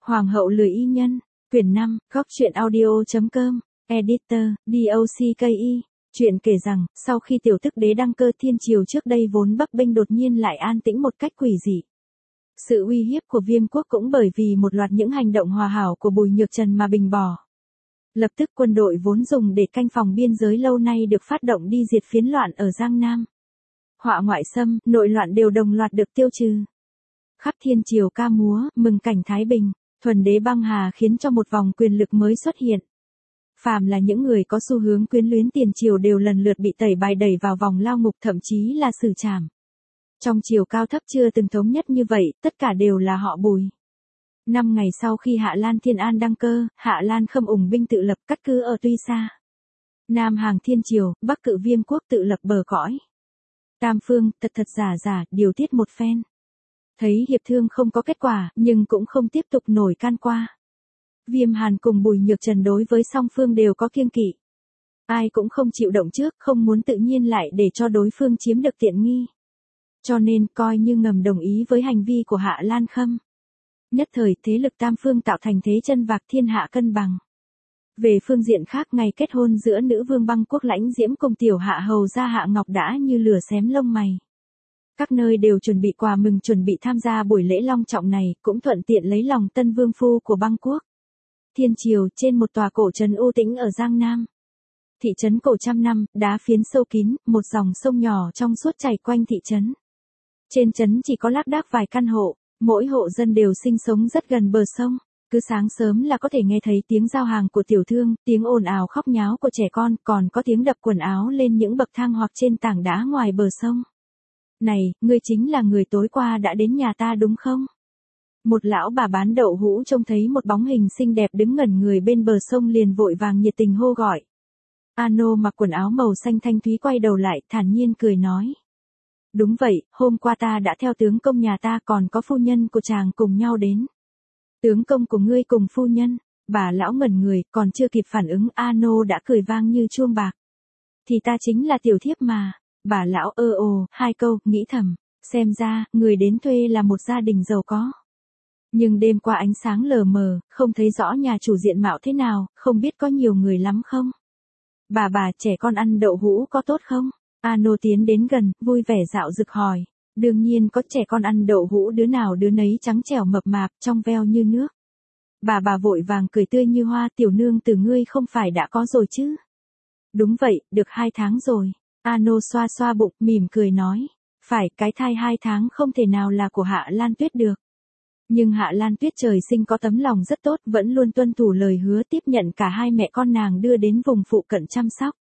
Hoàng hậu lười y nhân, quyển 5, góc truyện audio.com, editor, DOCKI. Chuyện kể rằng, sau khi tiểu tức đế đăng cơ thiên triều trước đây vốn bấp bênh đột nhiên lại an tĩnh một cách quỷ dị. Sự uy hiếp của Viêm quốc cũng bởi vì một loạt những hành động hòa hảo của Bùi Nhược Trần mà bình bỏ. Lập tức quân đội vốn dùng để canh phòng biên giới lâu nay được phát động đi diệt phiến loạn ở Giang Nam. Họa ngoại xâm, nội loạn đều đồng loạt được tiêu trừ. Khắp thiên triều ca múa, mừng cảnh thái bình, thuần đế băng hà khiến cho một vòng quyền lực mới xuất hiện. Phàm là những người có xu hướng quyến luyến tiền triều đều lần lượt bị tẩy bài đẩy vào vòng lao ngục, thậm chí là xử trảm. Trong triều cao thấp chưa từng thống nhất như vậy, tất cả đều là họ Bùi. 5 ngày sau khi Hạ Lan Thiên An đăng cơ, Hạ Lan Khâm ủng binh tự lập cắt cứ ở Tuy Sa. Nam hàng thiên triều, Bắc cự Viêm quốc tự lập bờ cõi. Tam phương, thật giả, điều tiết một phen. Thấy hiệp thương không có kết quả, nhưng cũng không tiếp tục nổi can qua. Viêm Hàn cùng Bùi Nhược Trần đối với song phương đều có kiêng kỵ. Ai cũng không chịu động trước, không muốn tự nhiên lại để cho đối phương chiếm được tiện nghi. Cho nên coi như ngầm đồng ý với hành vi của Hạ Lan Khâm. Nhất thời thế lực tam phương tạo thành thế chân vạc thiên hạ cân bằng. Về phương diện khác, ngày kết hôn giữa nữ vương Băng quốc Lãnh Diễm cùng tiểu hạ hầu gia Hạ Ngọc đã như lửa xém lông mày. Các nơi đều chuẩn bị quà mừng, chuẩn bị tham gia buổi lễ long trọng này, cũng thuận tiện lấy lòng tân vương phu của Băng quốc. Thiên triều, trên một tòa cổ trấn u tĩnh ở Giang Nam. Thị trấn cổ trăm năm, đá phiến sâu kín, một dòng sông nhỏ trong suốt chảy quanh thị trấn. Trên trấn chỉ có lác đác vài căn hộ, mỗi hộ dân đều sinh sống rất gần bờ sông. Cứ sáng sớm là có thể nghe thấy tiếng giao hàng của tiểu thương, tiếng ồn ào khóc nháo của trẻ con, còn có tiếng đập quần áo lên những bậc thang hoặc trên tảng đá ngoài bờ sông. Này, ngươi chính là người tối qua đã đến nhà ta đúng không? Một lão bà bán đậu hũ trông thấy một bóng hình xinh đẹp đứng ngẩn người bên bờ sông liền vội vàng nhiệt tình hô gọi. Ano mặc quần áo màu xanh thanh thúy quay đầu lại, thản nhiên cười nói. Đúng vậy, hôm qua ta đã theo tướng công nhà ta, còn có phu nhân của chàng cùng nhau đến. Tướng công của ngươi cùng phu nhân, bà lão ngẩn người, còn chưa kịp phản ứng, Ano đã cười vang như chuông bạc. Thì ta chính là tiểu thiếp mà, bà lão hai câu, nghĩ thầm, xem ra, người đến thuê là một gia đình giàu có. Nhưng đêm qua ánh sáng lờ mờ, không thấy rõ nhà chủ diện mạo thế nào, không biết có nhiều người lắm không? Bà trẻ con ăn đậu hũ có tốt không? Ano tiến đến gần, vui vẻ dạo dực hỏi. Đương nhiên có, trẻ con ăn đậu hũ đứa nào đứa nấy trắng trẻo mập mạp, trong veo như nước. Bà vội vàng cười tươi như hoa, tiểu nương từ ngươi không phải đã có rồi chứ? Đúng vậy, được 2 tháng rồi. Ano xoa xoa bụng, mỉm cười nói. Phải, cái thai 2 tháng không thể nào là của Hạ Lan Tuyết được. Nhưng Hạ Lan Tuyết trời sinh có tấm lòng rất tốt, vẫn luôn tuân thủ lời hứa tiếp nhận cả hai mẹ con nàng đưa đến vùng phụ cận chăm sóc.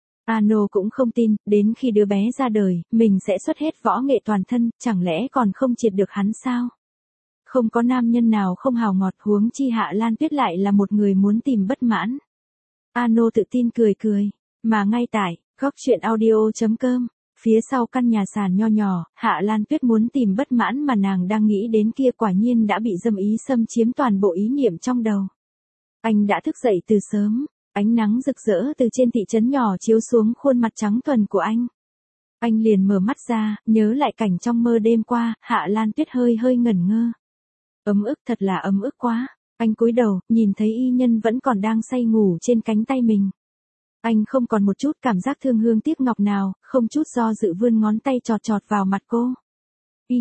Ano cũng không tin, đến khi đứa bé ra đời, mình sẽ xuất hết võ nghệ toàn thân, chẳng lẽ còn không triệt được hắn sao? Không có nam nhân nào không hào ngọt, huống chi Hạ Lan Tuyết lại là một người muốn tìm bất mãn. Ano tự tin cười, mà ngay tại, góc truyện audio.com, phía sau căn nhà sàn nho nhỏ, Hạ Lan Tuyết muốn tìm bất mãn mà nàng đang nghĩ đến kia quả nhiên đã bị dâm ý xâm chiếm toàn bộ ý niệm trong đầu. Anh đã thức dậy từ sớm. Ánh nắng rực rỡ từ trên thị trấn nhỏ chiếu xuống khuôn mặt trắng thuần của anh. Anh liền mở mắt ra, nhớ lại cảnh trong mơ đêm qua, Hạ Lan Tuyết hơi ngẩn ngơ. Ấm ức, thật là ấm ức quá. Anh cúi đầu, nhìn thấy y nhân vẫn còn đang say ngủ trên cánh tay mình. Anh không còn một chút cảm giác thương hương tiếc ngọc nào, không chút do dự vươn ngón tay chọt vào mặt cô. Y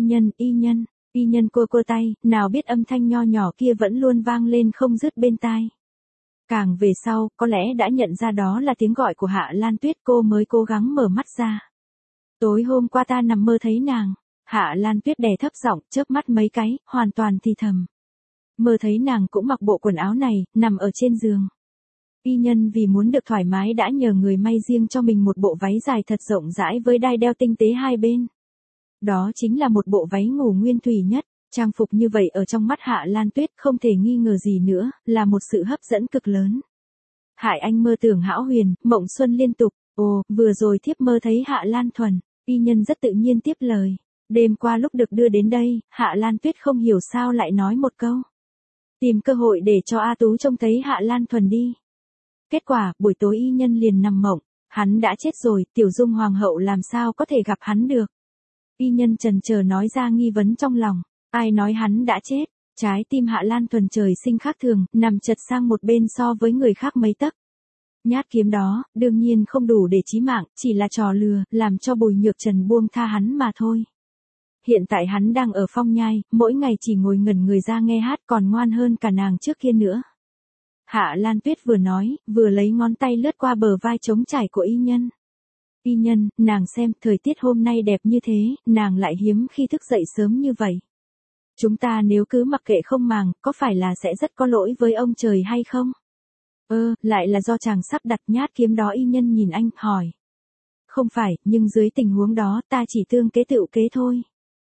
nhân cua tay, nào biết âm thanh nho nhỏ kia vẫn luôn vang lên không dứt bên tai. Càng về sau, có lẽ đã nhận ra đó là tiếng gọi của Hạ Lan Tuyết, cô mới cố gắng mở mắt ra. Tối hôm qua ta nằm mơ thấy nàng. Hạ Lan Tuyết đè thấp giọng, chớp mắt mấy cái, hoàn toàn thì thầm. Mơ thấy nàng cũng mặc bộ quần áo này, nằm ở trên giường. Y nhân vì muốn được thoải mái đã nhờ người may riêng cho mình một bộ váy dài thật rộng rãi với đai đeo tinh tế hai bên. Đó chính là một bộ váy ngủ nguyên thủy nhất. Trang phục như vậy ở trong mắt Hạ Lan Tuyết không thể nghi ngờ gì nữa, là một sự hấp dẫn cực lớn. Hại anh mơ tưởng hão huyền, mộng xuân liên tục. Ồ, vừa rồi thiếp mơ thấy Hạ Lan Thuần. Y nhân rất tự nhiên tiếp lời. Đêm qua lúc được đưa đến đây, Hạ Lan Tuyết không hiểu sao lại nói một câu. Tìm cơ hội để cho A Tú trông thấy Hạ Lan Thuần đi. Kết quả, buổi tối y nhân liền nằm mộng. Hắn đã chết rồi, Tiểu Dung Hoàng hậu làm sao có thể gặp hắn được. Y nhân chần chờ nói ra nghi vấn trong lòng. Ai nói hắn đã chết? Trái tim Hạ Lan Thuần trời sinh khác thường, nằm chật sang một bên so với người khác mấy tấc. Nhát kiếm đó, đương nhiên không đủ để chí mạng, chỉ là trò lừa, làm cho Bùi Nhược Trần buông tha hắn mà thôi. Hiện tại hắn đang ở Phong Nhai, mỗi ngày chỉ ngồi ngẩn người ra nghe hát còn ngoan hơn cả nàng trước kia nữa. Hạ Lan Tuyết vừa nói, vừa lấy ngón tay lướt qua bờ vai trống trải của y nhân. Y nhân, nàng xem, thời tiết hôm nay đẹp như thế, nàng lại hiếm khi thức dậy sớm như vậy. Chúng ta nếu cứ mặc kệ không màng, có phải là sẽ rất có lỗi với ông trời hay không? Lại là do chàng sắp đặt nhát kiếm đó. Y nhân nhìn anh, hỏi. Không phải, nhưng dưới tình huống đó ta chỉ tương kế tựu kế thôi.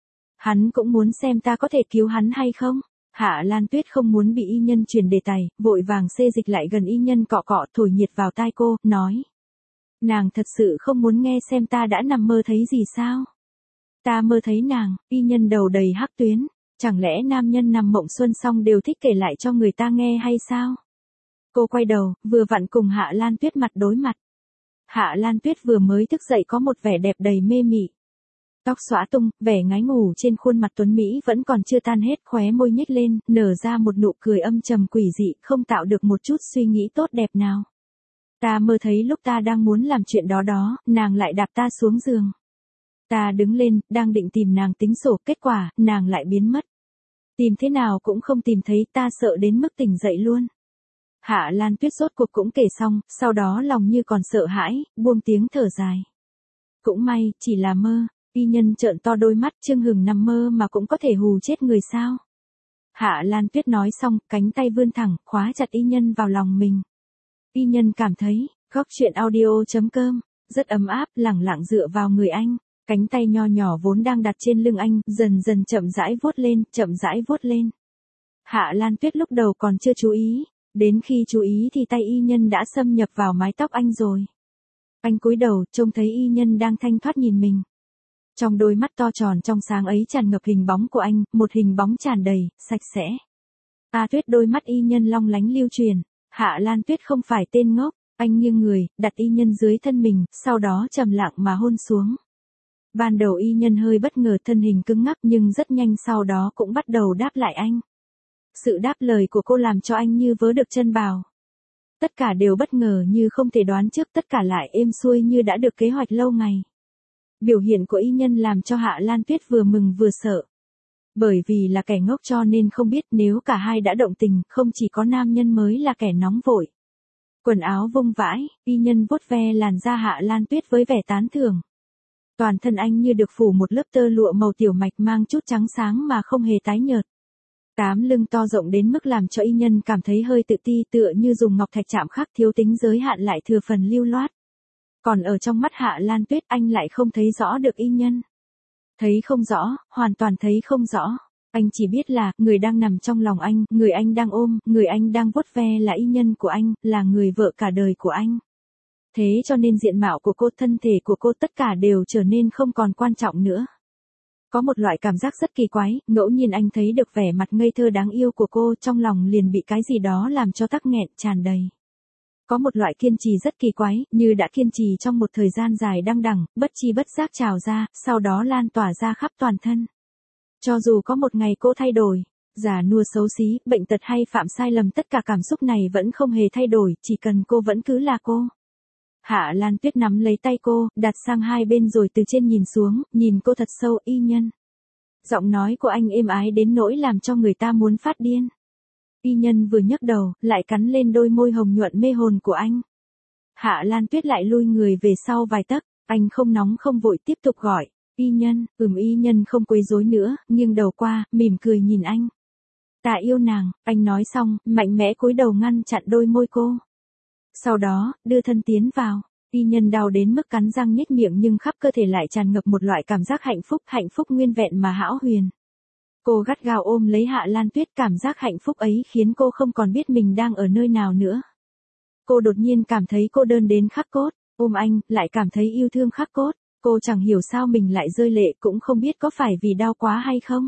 Hắn cũng muốn xem ta có thể cứu hắn hay không? Hạ Lan Tuyết không muốn bị y nhân chuyển đề tài, vội vàng xê dịch lại gần y nhân cọ cọ thổi nhiệt vào tai cô, nói. Nàng thật sự không muốn nghe xem ta đã nằm mơ thấy gì sao? Ta mơ thấy nàng. Y nhân đầu đầy hắc tuyến. Chẳng lẽ nam nhân nằm mộng xuân xong đều thích kể lại cho người ta nghe hay sao? Cô quay đầu, vừa vặn cùng Hạ Lan Tuyết mặt đối mặt. Hạ Lan Tuyết vừa mới thức dậy có một vẻ đẹp đầy mê mị. Tóc xõa tung, vẻ ngái ngủ trên khuôn mặt tuấn Mỹ vẫn còn chưa tan hết, khóe môi nhếch lên, nở ra một nụ cười âm trầm quỷ dị, không tạo được một chút suy nghĩ tốt đẹp nào. Ta mơ thấy lúc ta đang muốn làm chuyện đó, nàng lại đạp ta xuống giường. Ta đứng lên, đang định tìm nàng tính sổ, kết quả, nàng lại biến mất. Tìm thế nào cũng không tìm thấy, ta sợ đến mức tỉnh dậy luôn. Hạ Lan Tuyết rốt cuộc cũng kể xong, sau đó lòng như còn sợ hãi, buông tiếng thở dài. Cũng may, chỉ là mơ. Y nhân trợn to đôi mắt, chưng hừng nằm mơ mà cũng có thể hù chết người sao. Hạ Lan Tuyết nói xong, cánh tay vươn thẳng, khóa chặt y nhân vào lòng mình. Y nhân cảm thấy, góc chuyện audio.com, rất ấm áp, lẳng lặng dựa vào người anh. Cánh tay nho nhỏ vốn đang đặt trên lưng anh, dần dần chậm rãi vuốt lên. Hạ Lan Tuyết lúc đầu còn chưa chú ý, đến khi chú ý thì tay y nhân đã xâm nhập vào mái tóc anh rồi. Anh cúi đầu, trông thấy y nhân đang thanh thoát nhìn mình. Trong đôi mắt to tròn trong sáng ấy tràn ngập hình bóng của anh, một hình bóng tràn đầy, sạch sẽ. Tuyết đôi mắt y nhân long lánh lưu truyền. Hạ Lan Tuyết không phải tên ngốc, anh nghiêng người, đặt y nhân dưới thân mình, sau đó trầm lặng mà hôn xuống. Ban đầu y nhân hơi bất ngờ, thân hình cứng ngắc, nhưng rất nhanh sau đó cũng bắt đầu đáp lại anh. Sự đáp lời của cô làm cho anh như vớ được chân bào. Tất cả đều bất ngờ như không thể đoán trước, tất cả lại êm xuôi như đã được kế hoạch lâu ngày. Biểu hiện của y nhân làm cho Hạ Lan Tuyết vừa mừng vừa sợ. Bởi vì là kẻ ngốc cho nên không biết, nếu cả hai đã động tình, không chỉ có nam nhân mới là kẻ nóng vội. Quần áo vung vãi, y nhân vuốt ve làn da Hạ Lan Tuyết với vẻ tán thưởng. Toàn thân anh như được phủ một lớp tơ lụa màu tiểu mạch mang chút trắng sáng mà không hề tái nhợt. Cám lưng to rộng đến mức làm cho y nhân cảm thấy hơi tự ti, tựa như dùng ngọc thạch chạm khắc, thiếu tính giới hạn lại thừa phần lưu loát. Còn ở trong mắt Hạ Lan Tuyết anh lại không thấy rõ được y nhân. Thấy không rõ, hoàn toàn thấy không rõ. Anh chỉ biết là, người đang nằm trong lòng anh, người anh đang ôm, người anh đang vuốt ve là y nhân của anh, là người vợ cả đời của anh. Thế cho nên diện mạo của cô, thân thể của cô, tất cả đều trở nên không còn quan trọng nữa. Có một loại cảm giác rất kỳ quái, ngẫu nhiên anh thấy được vẻ mặt ngây thơ đáng yêu của cô, trong lòng liền bị cái gì đó làm cho tắc nghẹn tràn đầy. Có một loại kiên trì rất kỳ quái, như đã kiên trì trong một thời gian dài đăng đẳng, bất chi bất giác trào ra, sau đó lan tỏa ra khắp toàn thân. Cho dù có một ngày cô thay đổi, già nua xấu xí, bệnh tật hay phạm sai lầm, tất cả cảm xúc này vẫn không hề thay đổi, chỉ cần cô vẫn cứ là cô. Hạ Lan Tuyết nắm lấy tay cô, đặt sang hai bên rồi từ trên nhìn xuống, nhìn cô thật sâu. Y nhân. Giọng nói của anh êm ái đến nỗi làm cho người ta muốn phát điên. Y nhân vừa nhấc đầu, lại cắn lên đôi môi hồng nhuận mê hồn của anh. Hạ Lan Tuyết lại lui người về sau vài tấc, anh không nóng không vội tiếp tục gọi. Y nhân. Y nhân không quấy rối nữa, nghiêng đầu qua, mỉm cười nhìn anh. Ta yêu nàng, anh nói xong, mạnh mẽ cúi đầu ngăn chặn đôi môi cô. Sau đó, đưa thân tiến vào. Y nhân đau đến mức cắn răng nhếch miệng, nhưng khắp cơ thể lại tràn ngập một loại cảm giác hạnh phúc nguyên vẹn mà hão huyền. Cô gắt gao ôm lấy Hạ Lan Tuyết, cảm giác hạnh phúc ấy khiến cô không còn biết mình đang ở nơi nào nữa. Cô đột nhiên cảm thấy cô đơn đến khắc cốt, ôm anh, lại cảm thấy yêu thương khắc cốt. Cô chẳng hiểu sao mình lại rơi lệ, cũng không biết có phải vì đau quá hay không.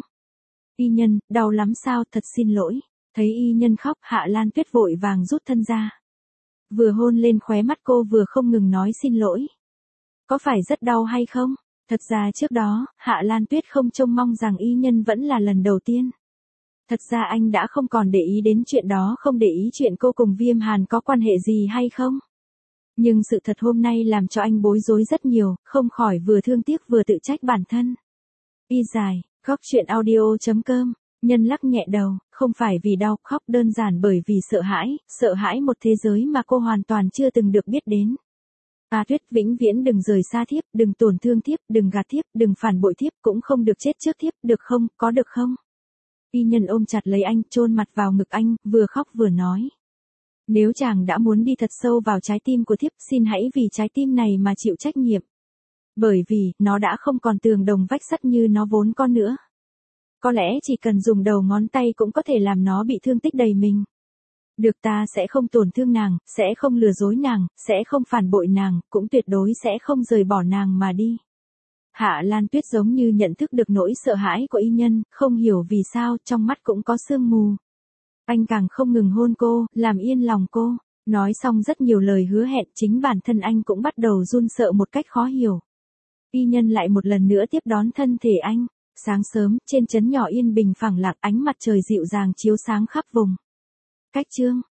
Y nhân, đau lắm sao, thật xin lỗi. Thấy y nhân khóc, Hạ Lan Tuyết vội vàng rút thân ra. Vừa hôn lên khóe mắt cô vừa không ngừng nói xin lỗi. Có phải rất đau hay không? Thật ra trước đó, Hạ Lan Tuyết không trông mong rằng y nhân vẫn là lần đầu tiên. Thật ra anh đã không còn để ý đến chuyện đó, không để ý chuyện cô cùng Viêm Hàn có quan hệ gì hay không. Nhưng sự thật hôm nay làm cho anh bối rối rất nhiều, không khỏi vừa thương tiếc vừa tự trách bản thân. Y dài, góc chuyện audio.com, Nhân lắc nhẹ đầu, không phải vì đau khóc, đơn giản bởi vì sợ hãi một thế giới mà cô hoàn toàn chưa từng được biết đến. Tuyết vĩnh viễn đừng rời xa thiếp, đừng tổn thương thiếp, đừng gạt thiếp, đừng phản bội thiếp, cũng không được chết trước thiếp, được không, có được không? Y Nhân ôm chặt lấy anh, chôn mặt vào ngực anh, vừa khóc vừa nói. Nếu chàng đã muốn đi thật sâu vào trái tim của thiếp, xin hãy vì trái tim này mà chịu trách nhiệm. Bởi vì, nó đã không còn tường đồng vách sắt như nó vốn có nữa. Có lẽ chỉ cần dùng đầu ngón tay cũng có thể làm nó bị thương tích đầy mình. Được, ta sẽ không tổn thương nàng, sẽ không lừa dối nàng, sẽ không phản bội nàng, cũng tuyệt đối sẽ không rời bỏ nàng mà đi. Hạ Lan Tuyết giống như nhận thức được nỗi sợ hãi của Y Nhân, không hiểu vì sao trong mắt cũng có sương mù. Anh càng không ngừng hôn cô, làm yên lòng cô. Nói xong rất nhiều lời hứa hẹn, chính bản thân anh cũng bắt đầu run sợ một cách khó hiểu. Y Nhân lại một lần nữa tiếp đón thân thể anh. Sáng sớm, trên trấn nhỏ yên bình phẳng lặng, ánh mặt trời dịu dàng chiếu sáng khắp vùng. Cách chương